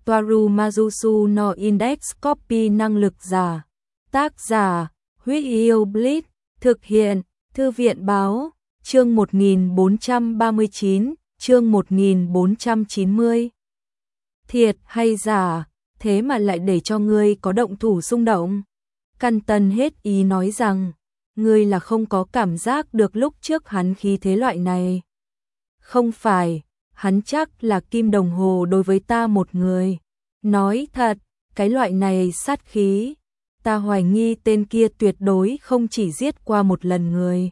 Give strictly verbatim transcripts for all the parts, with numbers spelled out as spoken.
Toaru Majusu no Index Copy năng lực giả. Tác giả, Huyết Yêu Blitz, thực hiện, Thư viện báo, chương một nghìn bốn trăm ba mươi chín, chương một nghìn bốn trăm chín mươi. Thiệt hay giả, thế mà lại để cho ngươi có động thủ xung động. Căn Tân hết ý nói rằng, ngươi là không có cảm giác được lúc trước hắn khí thế loại này. Không phải, hắn chắc là kim đồng hồ đối với ta một người. Nói thật, cái loại này sát khí, ta hoài nghi tên kia tuyệt đối không chỉ giết qua một lần người.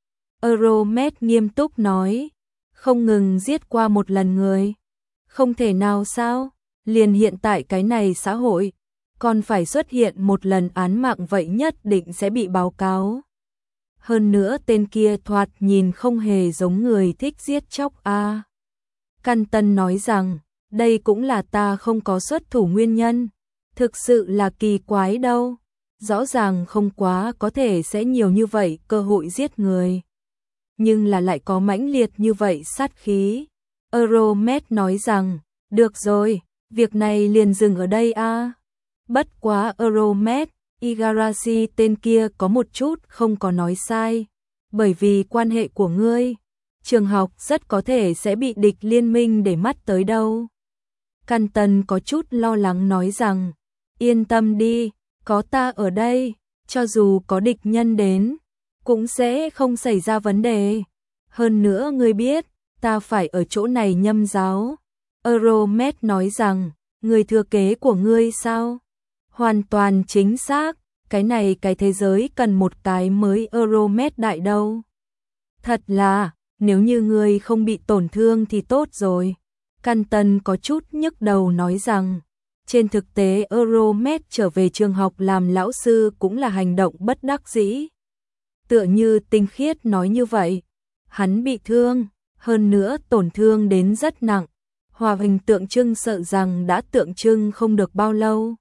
Euromet nghiêm túc nói, không ngừng giết qua một lần người. Không thể nào sao, liền hiện tại cái này xã hội, còn phải xuất hiện một lần án mạng vậy nhất định sẽ bị báo cáo. Hơn nữa tên kia thoạt nhìn không hề giống người thích giết chóc a. À. Căn Tân nói rằng, đây cũng là ta không có xuất thủ nguyên nhân, thực sự là kỳ quái đâu. Rõ ràng không quá có thể sẽ nhiều như vậy cơ hội giết người. Nhưng là lại có mãnh liệt như vậy sát khí. Euromet nói rằng, được rồi, việc này liền dừng ở đây a. À. Bất quá Euromet, Igarashi tên kia có một chút không có nói sai. Bởi vì quan hệ của ngươi, trường học rất có thể sẽ bị địch liên minh để mắt tới đâu. Căn Tân có chút lo lắng nói rằng, yên tâm đi, có ta ở đây, cho dù có địch nhân đến, cũng sẽ không xảy ra vấn đề. Hơn nữa ngươi biết, ta phải ở chỗ này nhâm giáo. Euromet nói rằng, người thừa kế của ngươi sao? Hoàn toàn chính xác, cái này cái thế giới cần một cái mới Euromet đại đâu. Thật là, nếu như ngươi không bị tổn thương thì tốt rồi. Căn Tân có chút nhức đầu nói rằng, trên thực tế Euromet trở về trường học làm lão sư cũng là hành động bất đắc dĩ. Tựa như Tinh Khiết nói như vậy, hắn bị thương, hơn nữa tổn thương đến rất nặng. Hòa hình tượng trưng sợ rằng đã tượng trưng không được bao lâu.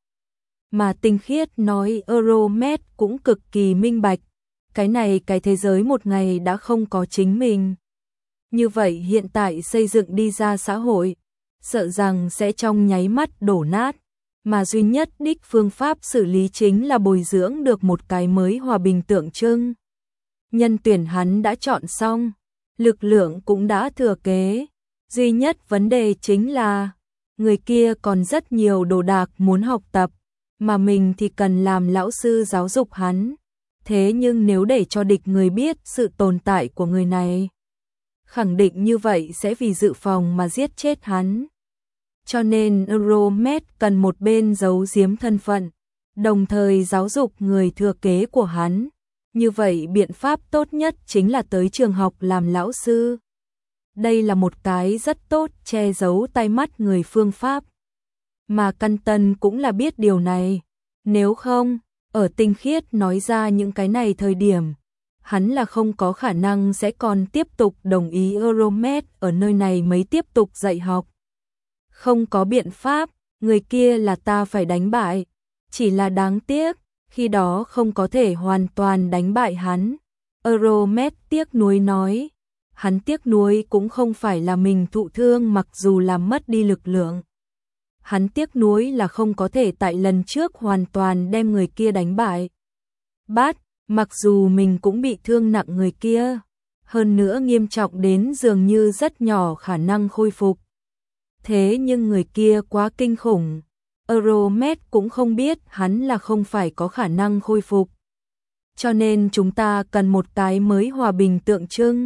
Mà Tinh Khiết nói Euromet cũng cực kỳ minh bạch, cái này cái thế giới một ngày đã không có chính mình. Như vậy hiện tại xây dựng đi ra xã hội, sợ rằng sẽ trong nháy mắt đổ nát, mà duy nhất đích phương pháp xử lý chính là bồi dưỡng được một cái mới hòa bình tượng trưng. Nhân tuyển hắn đã chọn xong, lực lượng cũng đã thừa kế, duy nhất vấn đề chính là, người kia còn rất nhiều đồ đạc muốn học tập, mà mình thì cần làm lão sư giáo dục hắn. Thế nhưng nếu để cho địch người biết sự tồn tại của người này, khẳng định như vậy sẽ vì dự phòng mà giết chết hắn. Cho nên Euromet cần một bên giấu giếm thân phận, đồng thời giáo dục người thừa kế của hắn. Như vậy biện pháp tốt nhất chính là tới trường học làm lão sư. Đây là một cái rất tốt che giấu tai mắt người phương pháp. Mà Căn Tân cũng là biết điều này. Nếu không, ở Tinh Khiết nói ra những cái này thời điểm, hắn là không có khả năng sẽ còn tiếp tục đồng ý Euromet ở nơi này mới tiếp tục dạy học. Không có biện pháp, người kia là ta phải đánh bại. Chỉ là đáng tiếc, khi đó không có thể hoàn toàn đánh bại hắn. Euromet tiếc nuối nói. Hắn tiếc nuối cũng không phải là mình thụ thương mặc dù làm mất đi lực lượng. Hắn tiếc nuối là không có thể tại lần trước hoàn toàn đem người kia đánh bại. Bát, mặc dù mình cũng bị thương nặng người kia, hơn nữa nghiêm trọng đến dường như rất nhỏ khả năng khôi phục. Thế nhưng người kia quá kinh khủng, Euromet cũng không biết hắn là không phải có khả năng khôi phục. Cho nên chúng ta cần một cái mới hòa bình tượng trưng.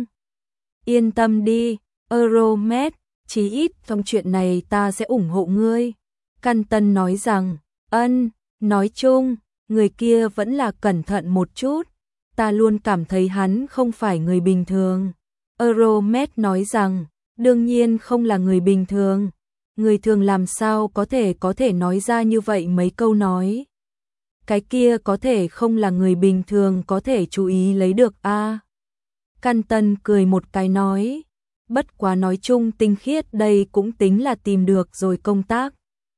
Yên tâm đi, Euromet, chí ít trong chuyện này ta sẽ ủng hộ ngươi. Căn Tân nói rằng, ân, nói chung, người kia vẫn là cẩn thận một chút. Ta luôn cảm thấy hắn không phải người bình thường. Euromet nói rằng, đương nhiên không là người bình thường. Người thường làm sao có thể có thể nói ra như vậy mấy câu nói. Cái kia có thể không là người bình thường có thể chú ý lấy được a. À. Căn Tân cười một cái nói, bất quá nói chung Tinh Khiết đây cũng tính là tìm được rồi công tác.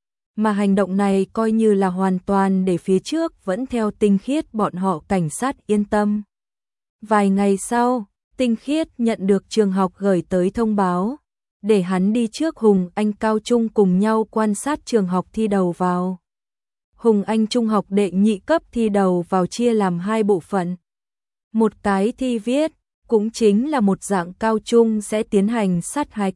Mà hành động này coi như là hoàn toàn để phía trước vẫn theo Tinh Khiết bọn họ cảnh sát yên tâm. Vài ngày sau, Tinh Khiết nhận được trường học gửi tới thông báo, để hắn đi trước Hùng Anh cao trung cùng nhau quan sát trường học thi đầu vào. Hùng Anh trung học đệ nhị cấp thi đầu vào chia làm hai bộ phận. Một cái thi viết, cũng chính là một dạng cao trung sẽ tiến hành sát hạch.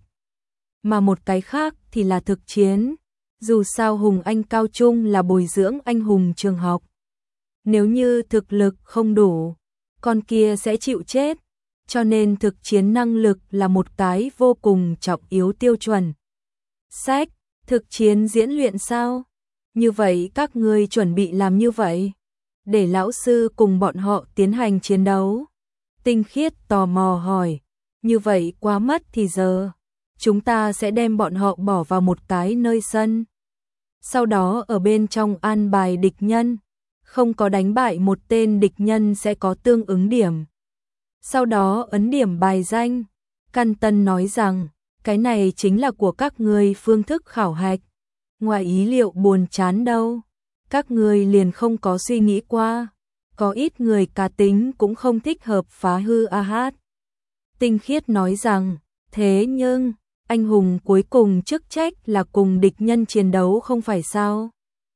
Mà một cái khác thì là thực chiến. Dù sao Hùng Anh cao trung là bồi dưỡng anh hùng trường học. Nếu như thực lực không đủ, con kia sẽ chịu chết. Cho nên thực chiến năng lực là một cái vô cùng trọng yếu tiêu chuẩn. Sách, thực chiến diễn luyện sao? Như vậy các ngươi chuẩn bị làm như vậy? Để lão sư cùng bọn họ tiến hành chiến đấu. Tinh Khiết tò mò hỏi. Như vậy quá mất thì giờ. Chúng ta sẽ đem bọn họ bỏ vào một cái nơi sân. Sau đó ở bên trong an bài địch nhân. Không có đánh bại một tên địch nhân sẽ có tương ứng điểm. Sau đó ấn điểm bài danh. Căn Tân nói rằng, cái này chính là của các ngươi phương thức khảo hạch. Ngoài ý liệu buồn chán đâu. Các ngươi liền không có suy nghĩ qua. Có ít người cá tính cũng không thích hợp phá hư a hát. Tinh Khiết nói rằng, thế nhưng, anh hùng cuối cùng chức trách là cùng địch nhân chiến đấu không phải sao?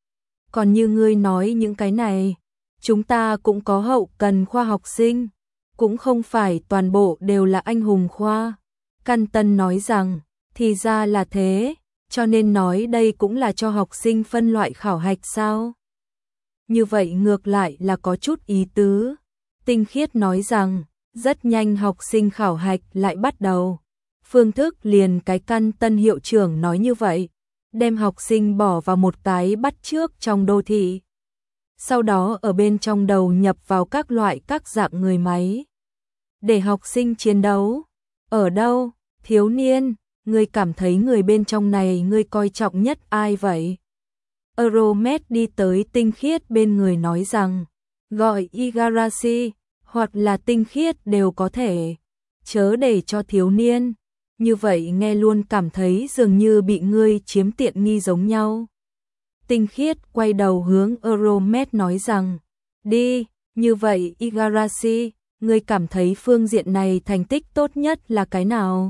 Còn như ngươi nói những cái này, chúng ta cũng có hậu cần khoa học sinh, cũng không phải toàn bộ đều là anh hùng khoa. Căn Tân nói rằng, thì ra là thế, cho nên nói đây cũng là cho học sinh phân loại khảo hạch sao? Như vậy ngược lại là có chút ý tứ. Tinh Khiết nói rằng, rất nhanh học sinh khảo hạch lại bắt đầu. Phương thức liền cái Căn Tân hiệu trưởng nói như vậy, đem học sinh bỏ vào một cái bắt chước trong đô thị. Sau đó ở bên trong đầu nhập vào các loại các dạng người máy. Để học sinh chiến đấu. Ở đâu? Thiếu niên, ngươi cảm thấy người bên trong này ngươi coi trọng nhất ai vậy? Euromed đi tới Tinh Khiết bên người nói rằng, gọi Igarashi, hoặc là Tinh Khiết đều có thể, chớ để cho thiếu niên. Như vậy nghe luôn cảm thấy dường như bị ngươi chiếm tiện nghi giống nhau. Tinh Khiết quay đầu hướng Euromed nói rằng, đi, như vậy Igarashi, ngươi cảm thấy phương diện này thành tích tốt nhất là cái nào?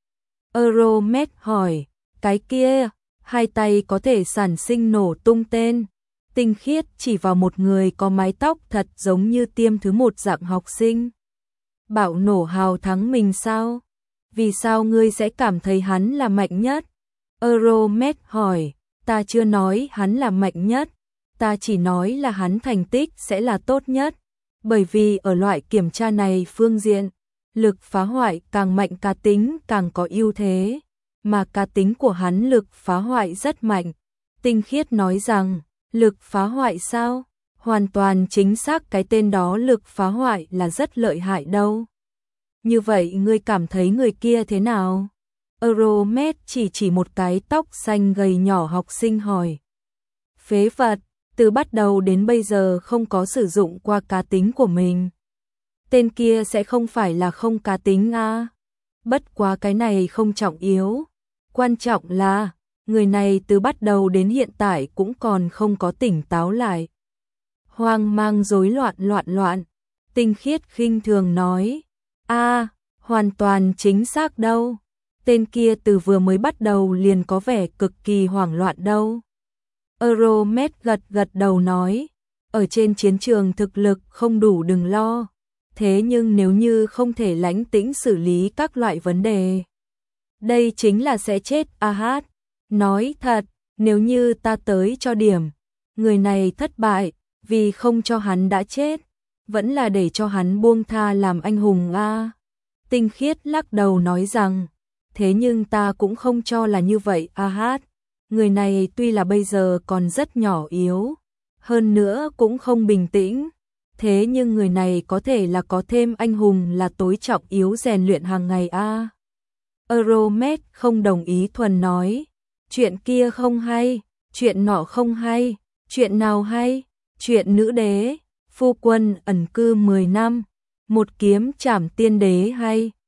Euromed hỏi, cái kia, hai tay có thể sản sinh nổ tung tên. Tinh Khiết chỉ vào một người có mái tóc thật giống như tiêm thứ một dạng học sinh. Bảo nổ hào thắng mình sao? Vì sao ngươi sẽ cảm thấy hắn là mạnh nhất? Euromed hỏi, ta chưa nói hắn là mạnh nhất, ta chỉ nói là hắn thành tích sẽ là tốt nhất. Bởi vì ở loại kiểm tra này phương diện, lực phá hoại càng mạnh cá tính càng có ưu thế, mà cá tính của hắn lực phá hoại rất mạnh. Tinh Khiết nói rằng, lực phá hoại sao? Hoàn toàn chính xác cái tên đó lực phá hoại là rất lợi hại đâu. Như vậy ngươi cảm thấy người kia thế nào? Euromed chỉ chỉ một cái tóc xanh gầy nhỏ học sinh hỏi. Phế vật, từ bắt đầu đến bây giờ không có sử dụng qua cá tính của mình. Tên kia sẽ không phải là không cá tính à? Bất quá cái này không trọng yếu. Quan trọng là, người này từ bắt đầu đến hiện tại cũng còn không có tỉnh táo lại. Hoang mang rối loạn loạn loạn. Tinh Khiết khinh thường nói. A, à, hoàn toàn chính xác đâu. Tên kia từ vừa mới bắt đầu liền có vẻ cực kỳ hoảng loạn đâu. Euromed gật gật đầu nói. Ở trên chiến trường thực lực không đủ đừng lo. Thế nhưng nếu như không thể lãnh tĩnh xử lý các loại vấn đề, đây chính là sẽ chết a hát. Nói thật, nếu như ta tới cho điểm, người này thất bại, vì không cho hắn đã chết, vẫn là để cho hắn buông tha làm anh hùng a. Tinh Khiết lắc đầu nói rằng, thế nhưng ta cũng không cho là như vậy a hát. Người này tuy là bây giờ còn rất nhỏ yếu, hơn nữa cũng không bình tĩnh, thế nhưng người này có thể là có thêm anh hùng là tối trọng yếu rèn luyện hàng ngày a. Euromed không đồng ý thuần nói, chuyện kia không hay, chuyện nọ không hay, chuyện nào hay, chuyện nữ đế, phu quân ẩn cư mười năm, một kiếm trảm tiên đế hay.